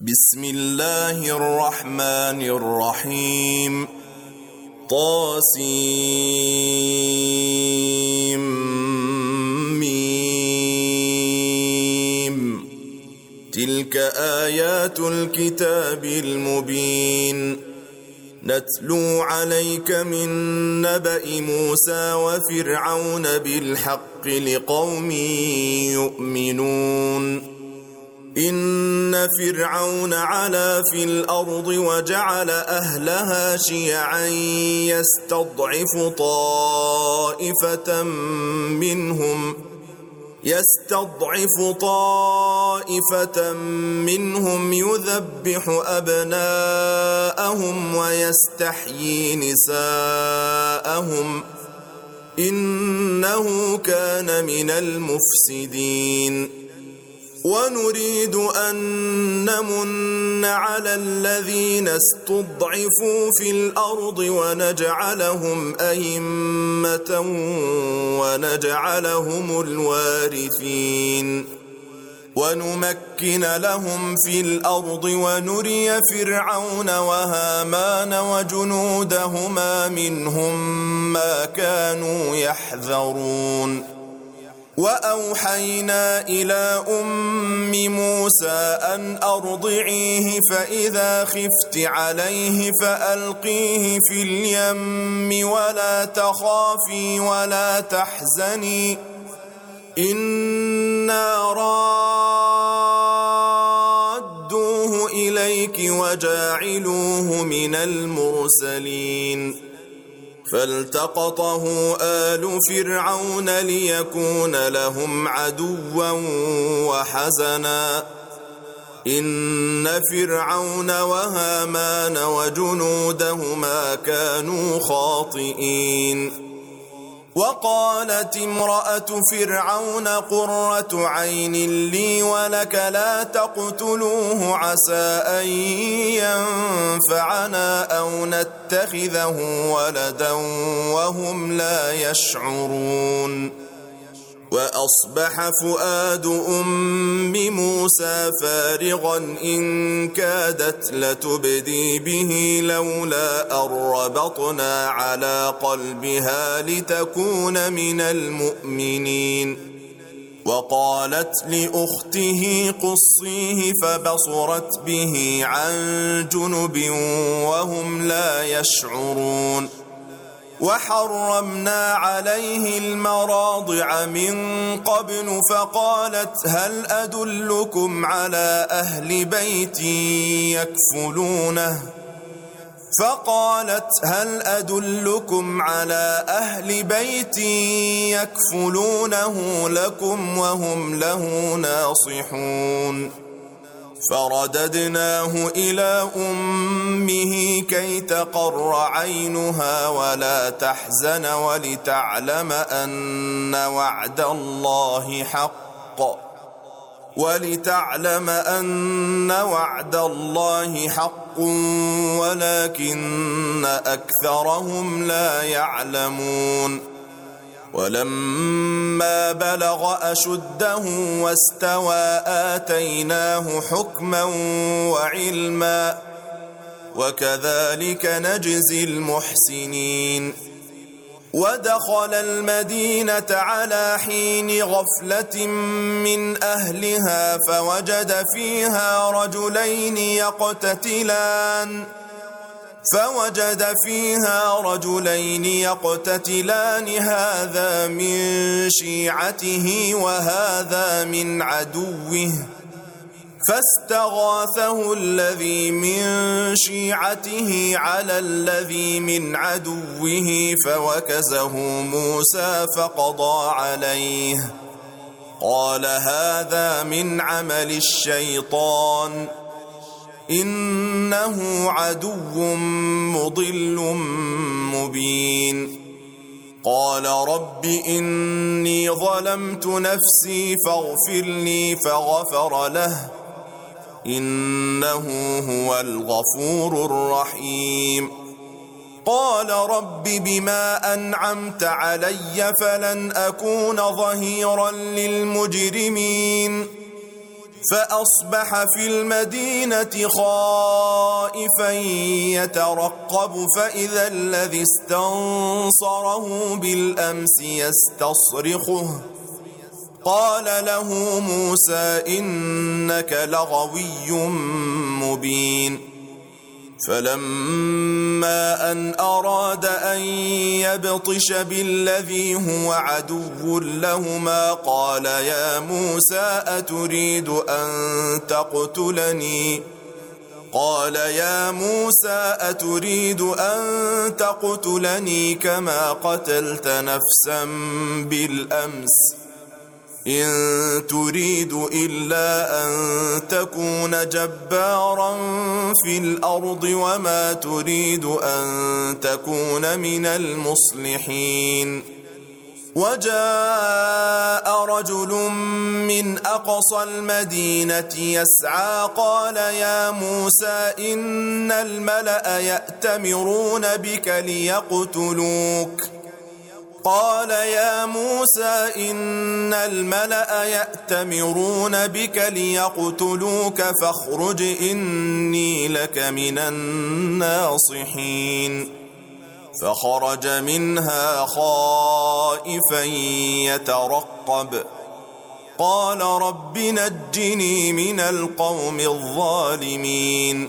بسم الله الرحمن الرحيم طاسيم تلك آيات الكتاب المبين نتلو عليك من نبأ موسى وفرعون بالحق لقوم يؤمنون إن فرعون علا في الأرض وجعل أهلها شيعا يستضعف طائفة منهم يذبح أبناءهم ويستحيي نساءهم إنه كان من المفسدين ونريد أن نمن على الذين استضعفوا في الأرض ونجعلهم أئمة ونجعلهم الوارثين ونمكن لهم في الأرض ونري فرعون وهامان وجنودهما منهم ما كانوا يحذرون وأوحينا إلى أم موسى أن أرضعيه فإذا خفت عليه فألقيه في اليم ولا تخافي ولا تحزني إنا رادوه إليك وجاعلوه من المرسلين فالتقطه آل فرعون ليكون لهم عدوا وحزنا إن فرعون وهامان وجنودهما كانوا خاطئين وقالت امرأة فرعون قرة عين لي ولك لا تقتلوه عسى أن ينفعنا أو نتخذه ولدا وهم لا يشعرون وأصبح فؤاد أم موسى فارغا إن كادت لتبدي به لولا أن ربطنا على قلبها لتكون من المؤمنين وقالت لأخته قصيه فبصرت به عن جنب وهم لا يشعرون وحرمنا عليه المراضع من قبل فقالت هل أدلكم على أهل بيت يكفلونه لكم وهم له ناصحون فرددناه إلى أمه كي تقر عينها ولا تحزن ولتعلم أن وعد الله حق ولكن أكثرهم لا يعلمون ولما بلغ أشده واستوى آتيناه حكما وعلما وكذلك نجزي المحسنين ودخل المدينة على حين غفلة من أهلها فوجد فيها رجلين يقتتلان هذا من شيعته وهذا من عدوه فاستغاثه الذي من شيعته على الذي من عدوه فوكزه موسى فقضى عليه قال هذا من عمل الشيطان إنه عدو مضل مبين قال رب إني ظلمت نفسي فاغفر لي فغفر له إنه هو الغفور الرحيم قال رب بما أنعمت علي فلن أكون ظهيرا للمجرمين فأصبح في المدينة خائفا يترقب فإذا الذي استنصره بالأمس يستصرخه قال له موسى إنك لغوي مبين فلما أن أراد أن يبطش بالذي هو عدو لهما قال يا موسى أتريد أن تقتلني كما قتلت نفسا بالأمس إن تريد إلا أن تكون جبارا في الأرض وما تريد أن تكون من المصلحين وجاء رجل من أقصى المدينة يسعى قال يا موسى إن الملأ يأتمرون بك ليقتلوك فاخرج إني لك من الناصحين فخرج منها خائفا يترقب قال رب نجني من القوم الظالمين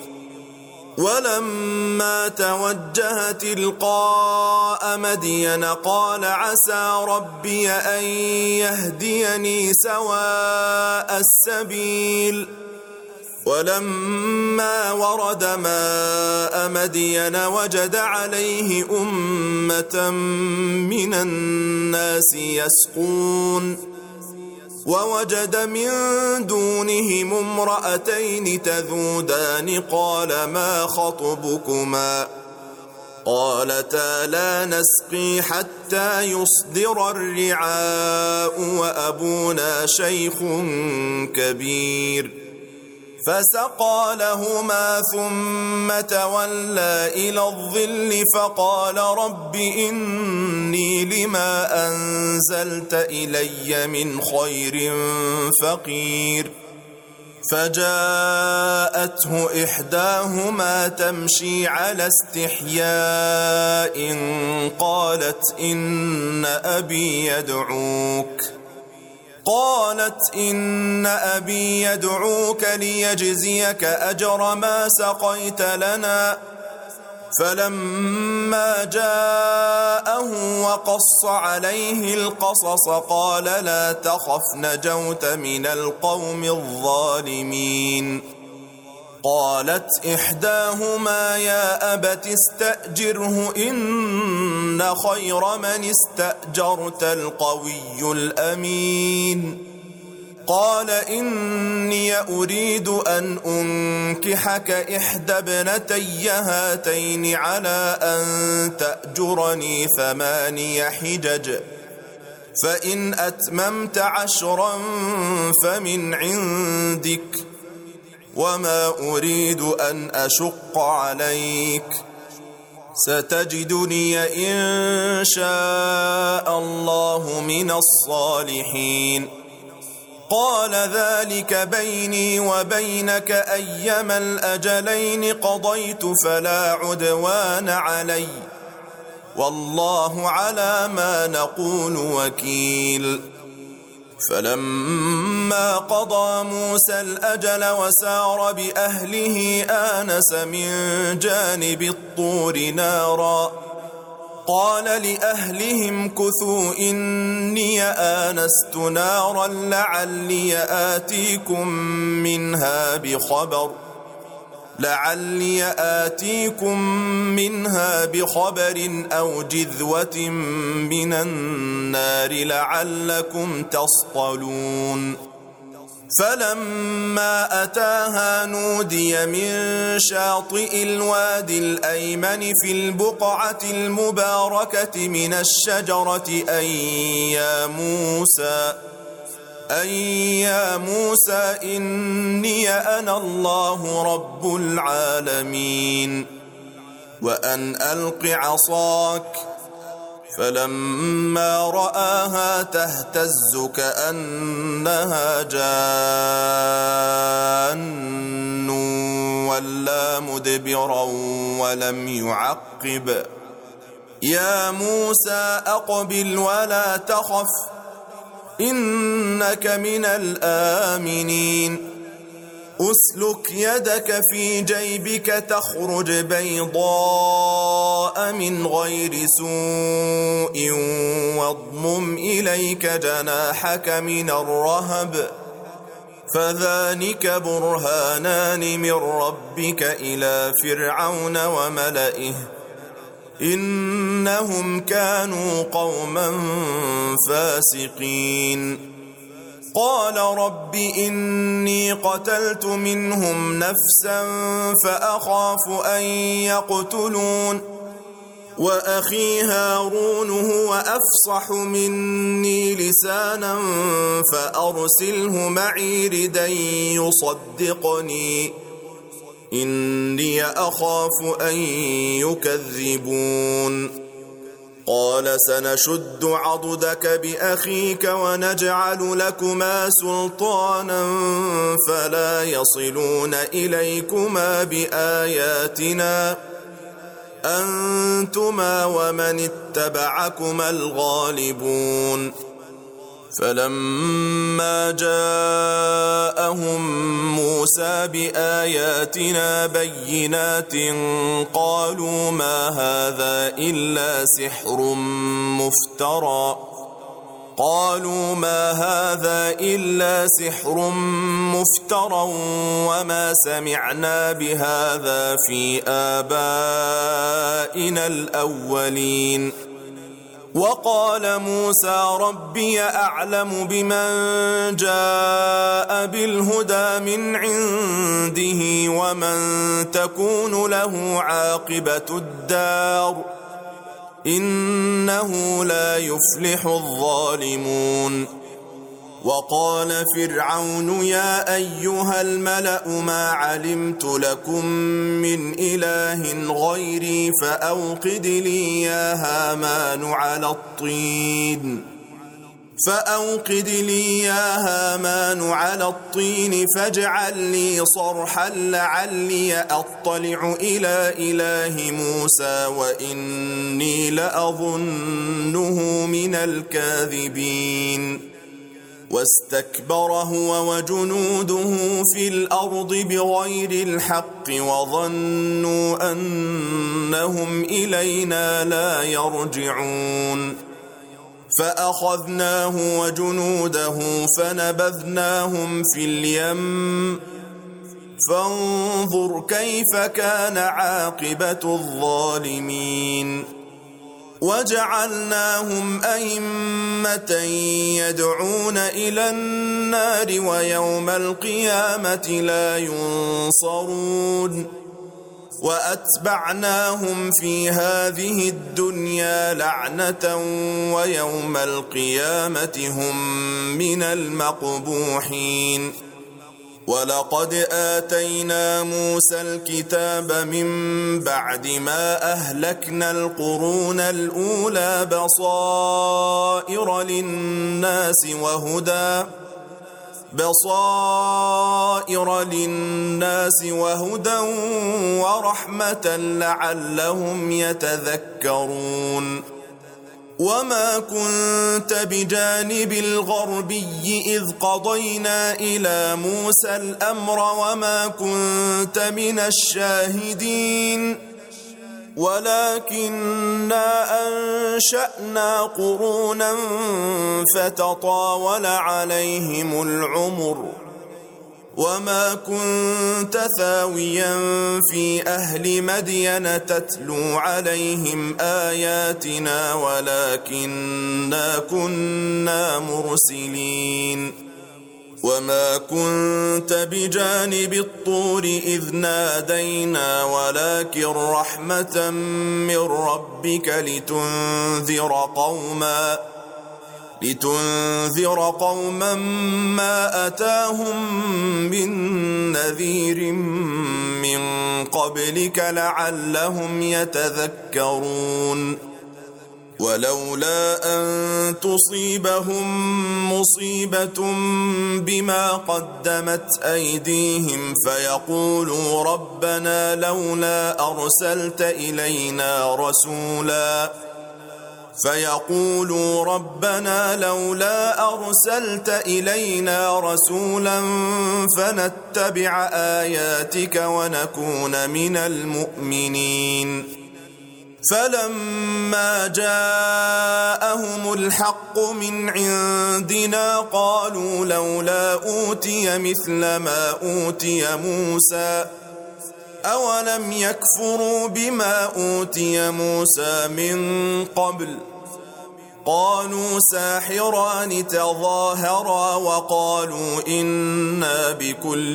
ولما توجه تلقاء مدين قال عسى ربي أن يهديني سواء السبيل ولما ورد ماء مدين وجد عليه أمة من الناس يسقون ووجد من دونهم امرأتين تذودان قال ما خطبكما قالتا لا نسقي حتى يصدر الرعاء وأبونا شيخ كبير فسقى لهما ثم تولى إلى الظل فقال رب إني لما أنزلت إلي من خير فقير فجاءته إحداهما تمشي على استحياء قالت إن أبي يدعوك ليجزيك أجر ما سقيت لنا فلما جاءه وقص عليه القصص قال لا تخف نجوت من القوم الظالمين قالت إحداهما يا أبت استأجره إن خير من استأجرت القوي الأمين قال إني أريد أن أنكحك إحدى ابنتي هاتين على أن تأجرني 8 حجج فإن أتممت 10 فمن عندك وما أريد أن أشق عليك ستجدني إن شاء الله من الصالحين قال ذلك بيني وبينك أيما الأجلين قضيت فلا عدوان علي والله على ما نقول وكيل فلما قضى موسى الأجل وسار بأهله آنس من جانب الطور نارا قال لأهلهم كثوا إني آنست نارا لعلي آتيكم منها بخبر أو جذوة من النار لعلكم تصطلون فلما أتاها نودي من شاطئ الوادي الأيمن في البقعة المباركة من الشجرة أن يا موسى إني أنا الله رب العالمين وأن ألق عصاك فلما رآها تهتز كأنها جان ولا مدبرا ولم يعقب. يا موسى أقبل ولا تخف إنك من الآمنين. أسلك يدك في جيبك تخرج بيضاء من غير سوء واضمم إليك جناحك من الرهب فذلك برهانان من ربك إلى فرعون وملئه إنهم كانوا قوما فاسقين. قال رب إني قتلت منهم نفسا فأخاف أن يقتلون وأخي هارون هو أفصح مني لسانا فأرسله معي ردا يصدقني إني أخاف أن يكذبون. قال سنشد عضدك بأخيك ونجعل لكما سلطانا فلا يصلون إليكما بآياتنا أنتما ومن اتبعكما الغالبون. فلما جاءهم موسى بآياتنا بينات قالوا ما هذا إلا سحر مفترى وما سمعنا بهذا في آبائنا الأولين. وقال موسى ربي أعلم بمن جاء بالهدى من عنده ومن تكون له عاقبة الدار إنه لا يفلح الظالمون. وقال فرعون يا أيها الملأ ما علمت لكم من إله غيري فأوقد لي يا هامان على الطين فاجعل لي صرحا لعلي أطلع إلى إله موسى وإني لأظنه من الكاذبين. واستكبر هو وجنوده في الأرض بغير الحق وظنوا أنهم إلينا لا يرجعون. فأخذناه وجنوده فنبذناهم في اليم فانظر كيف كان عاقبة الظالمين. وجعلناهم أئمة يدعون إلى النار ويوم القيامة لا ينصرون. وأتبعناهم في هذه الدنيا لعنة ويوم القيامة هم من المقبوحين. ولقد آتينا موسى الكتاب من بعد ما أهلكنا القرون الأولى بصائر للناس وهدى ورحمة لعلهم يتذكرون. وما كنت بجانب الغربي إذ قضينا إلى موسى الأمر وما كنت من الشاهدين ولكننا أنشأنا قرونا فتطاول عليهم العمر وما كنت ثاويا في أهل مدين تتلو عليهم آياتنا ولكننا كنا مرسلين. وما كنت بجانب الطور إذ نادينا ولكن رحمة من ربك لتنذر قوما ما أتاهم من نذير من قبلك لعلهم يتذكرون. ولولا أن تصيبهم مصيبة بما قدمت أيديهم فيقولوا ربنا لولا أرسلت إلينا رسولا فنتبع آياتك ونكون من المؤمنين. فلما جاءهم الحق من عندنا قالوا لولا أوتي مثل ما أوتي موسى أولم يكفروا بما أوتي موسى من قبل قالوا ساحران تظاهرا وقالوا إنا بكل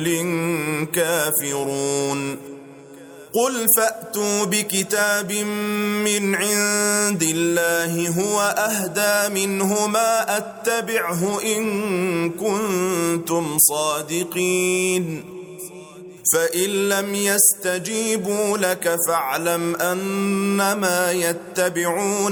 كافرون. قل فأتوا بكتاب من عند الله هو أهدى منهما أتبعه إن كنتم صادقين. فإن لم يستجيبوا لك فاعلم أنما يتبعون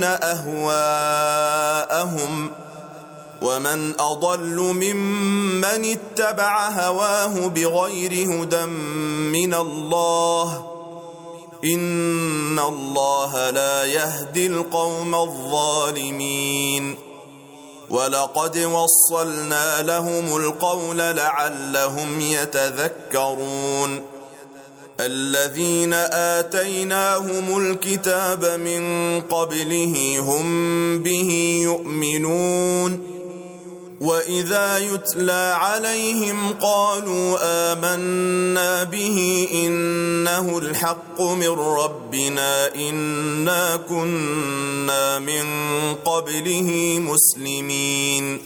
أهواءهم ومن أضل ممن اتبع هواه بغير هدى من الله إن الله لا يهدي القوم الظالمين. ولقد وصلنا لهم القول لعلهم يتذكرون. الذين آتيناهم الكتاب من قبله هم به يؤمنون وإذا يتلى عليهم قالوا آمنا به إنه الحق من ربنا إنا كنا من قبله مسلمين.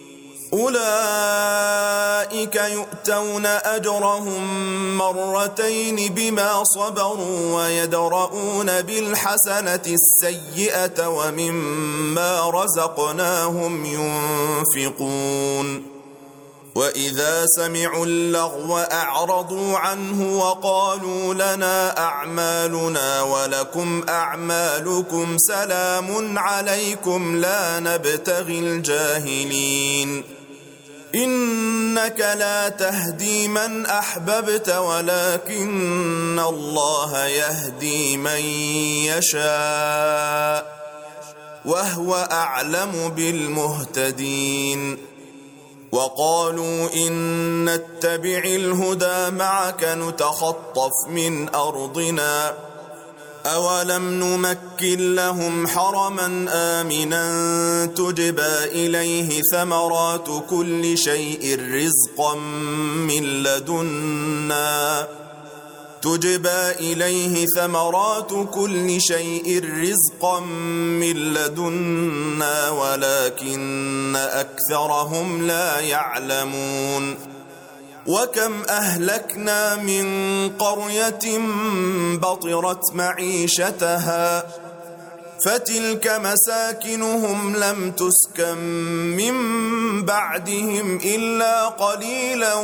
أولئك يؤتون أجرهم مرتين بما صبروا ويدرؤون بالحسنة السيئة ومما رزقناهم ينفقون. وإذا سمعوا اللغو أعرضوا عنه وقالوا لنا أعمالنا ولكم أعمالكم سلام عليكم لا نبتغي الجاهلين. إنك لا تهدي من أحببت ولكن الله يهدي من يشاء وهو أعلم بالمهتدين. وقالوا إن نتبع الهدى معك نتخطف من أرضنا أولم نمكن لهم حرما آمنا تجبى إليه ثمرات كل شيء رزقا من لدنا ولكن أكثرهم لا يعلمون. وكم أهلكنا من قرية بطرت معيشتها فتلك مساكنهم لم تسكن من بعدهم إلا قليلا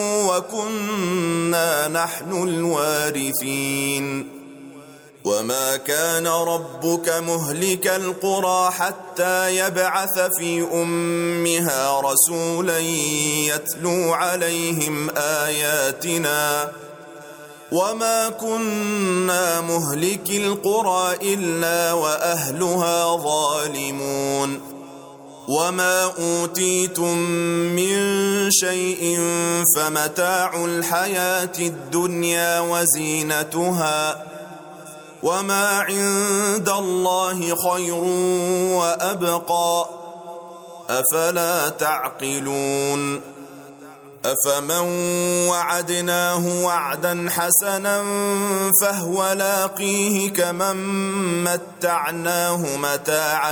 وكنا نحن الوارثين. وما كان ربك مهلك القرى حتى يبعث في أمها رسولا يتلو عليهم آياتنا وما كنا مهلك القرى إلا وأهلها ظالمون. وما أوتيتم من شيء فمتاع الحياة الدنيا وزينتها وما عند الله خير وأبقى أفلا تعقلون. أفمن وعدناه وعدا حسنا فهو لاقيه كمن متعناه متاع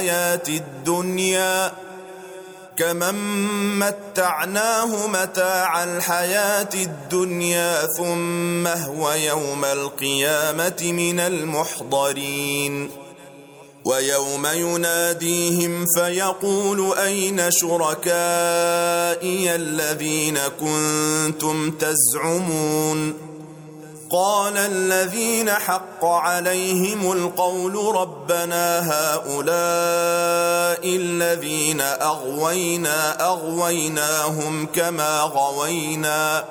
الحياة الدنيا ثم هو يوم القيامة من المحضرين. ويوم يناديهم فيقول أين شركائي الذين كنتم تزعمون قال الذين حق عليهم القول ربنا هؤلاء الذين أغويناهم كما غوينا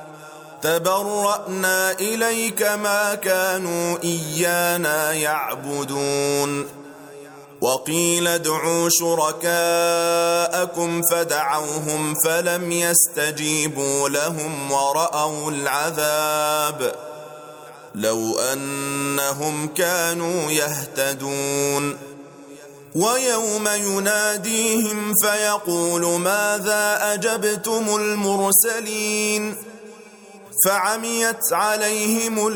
تبرأنا إليك ما كانوا إيانا يعبدون وقيل ادعوا شركاءكم فدعوهم فلم يستجيبوا لهم ورأوا العذاب لو أنهم كانوا يهتدون ويوم يناديهم فيقول ماذا أجبتم المرسلين فعميت عليهم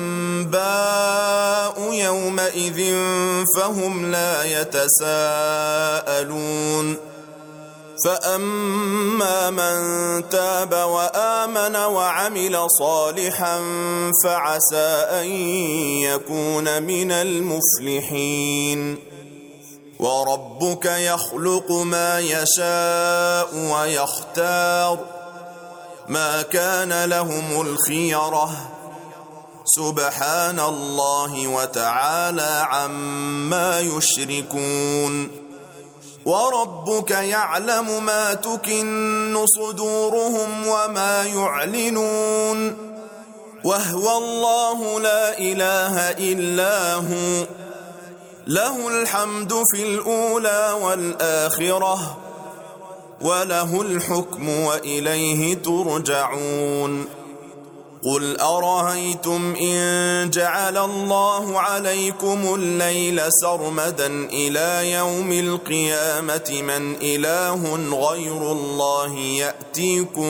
الأنباء يومئذ فهم لا يتساءلون فأما من تاب وآمن وعمل صالحا فعسى أن يكون من المفلحين وربك يخلق ما يشاء ويختار ما كان لهم الخيرة سبحان الله وتعالى عما يشركون وربك يعلم ما تكن صدورهم وما يعلنون وهو الله لا إله إلا هو له الحمد في الأولى والآخرة وله الحكم وإليه ترجعون قل أرأيتم إن جعل الله عليكم الليل سرمدا إلى يوم القيامة من إله غير الله يأتيكم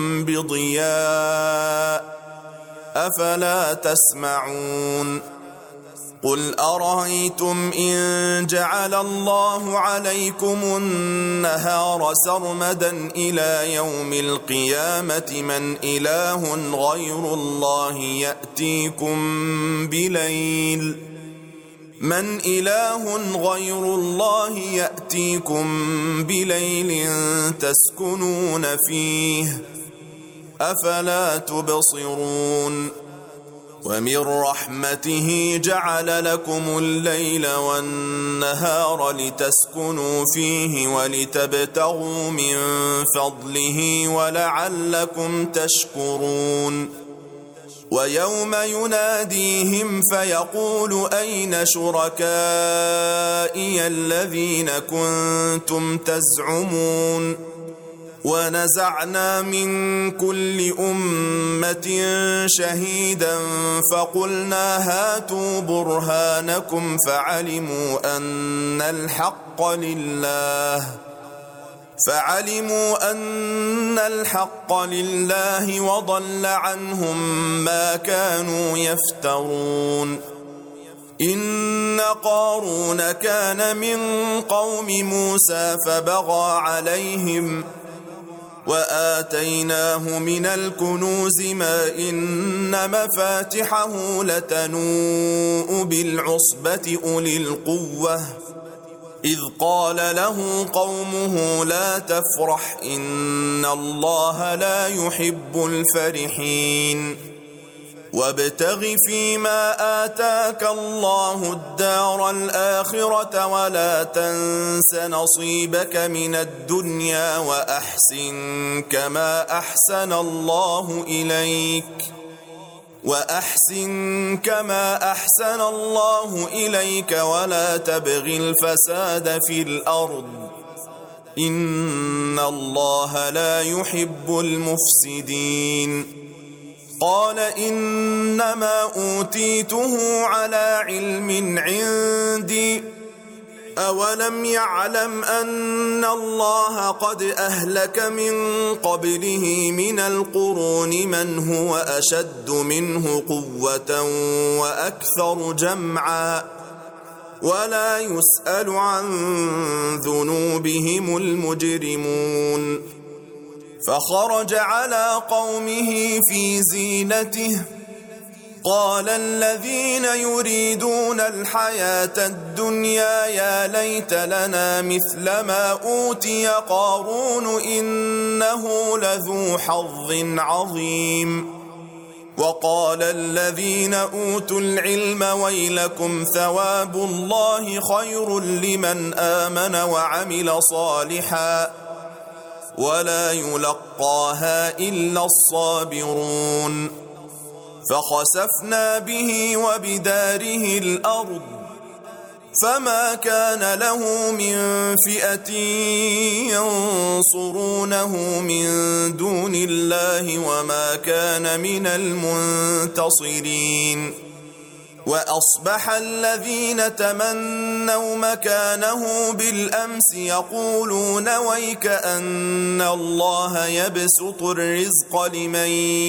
بضياء أفلا تسمعون قل أرأيتم إن جعل الله عليكم النهار سرمدا إلى يوم القيامة من إله غير الله يأتيكم بليل تسكنون فيه أفلا تبصرون ومن رحمته جعل لكم الليل والنهار لتسكنوا فيه ولتبتغوا من فضله ولعلكم تشكرون ويوم يناديهم فيقول أين شركائي الذين كنتم تزعمون ونزعنا من كل أمة شهيدا فقلنا هاتوا برهانكم فعلموا أن الحق لله وضل عنهم ما كانوا يفترون إن قارون كان من قوم موسى فبغى عليهم وآتيناه من الكنوز ما إن مفاتحه لتنوء بالعصبة أولي القوة إذ قال له قومه لا تفرح إن الله لا يحب الفرحين وابتغ فيما آتاك الله الدار الآخرة ولا تنس نصيبك من الدنيا وأحسن كما أحسن الله إليك ولا تبغ الفساد في الأرض إن الله لا يحب المفسدين قال إنما أوتيته على علم عندي أولم يعلم أن الله قد أهلك من قبله من القرون من هو أشد منه قوة وأكثر جمعا ولا يسأل عن ذنوبهم المجرمون فخرج على قومه في زينته قال الذين يريدون الحياة الدنيا يا ليت لنا مثل ما أوتي قارون إنه لذو حظ عظيم وقال الذين أوتوا العلم ويلكم ثواب الله خير لمن آمن وعمل صالحا ولا يلقاها إلا الصابرون فخسفنا به وبداره الأرض فما كان له من فئة ينصرونه من دون الله وما كان من المنتصرين وأصبح الذين تمنوا مكانه بالأمس يقولون ويك أن الله يبسط الرزق لمن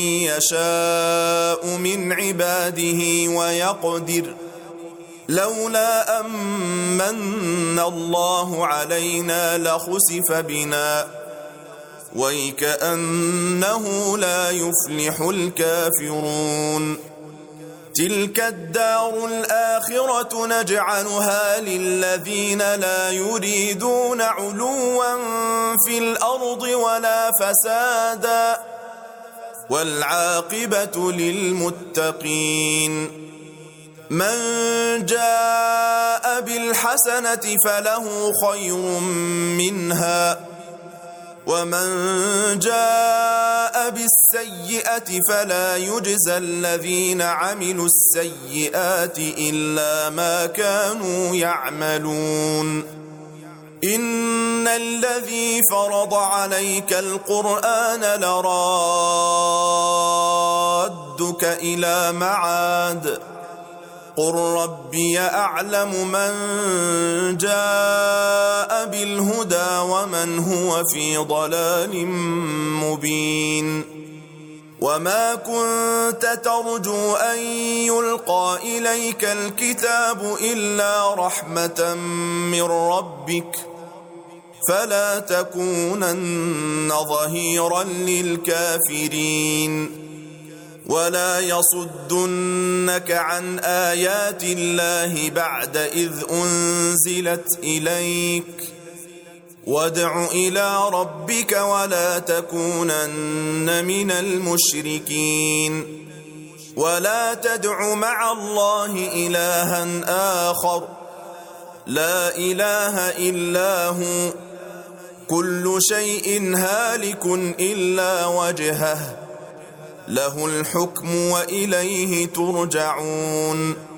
يشاء من عباده ويقدر لولا أمن الله علينا لخسف بنا ويكأنه لا يفلح الكافرون تلك الدار الآخرة نجعلها للذين لا يريدون علوا في الأرض ولا فسادا والعاقبة للمتقين من جاء بالحسنة فله خير منها ومن جاء بالسيئة فلا يجزى الذين عملوا السيئات إلا ما كانوا يعملون إن الذي فرض عليك القرآن لرادك إلى معاد قل ربي أعلم من جاء بالهدى ومن هو في ضلال مبين وما كنت ترجو أن يلقى إليك الكتاب إلا رحمة من ربك فلا تكونن ظهيرا للكافرين ولا يصدنك عن آيات الله بعد إذ أنزلت إليك وادع إلى ربك ولا تكونن من المشركين ولا تدع مع الله إلها آخر لا إله إلا هو كل شيء هالك إلا وجهه له الحكم وإليه ترجعون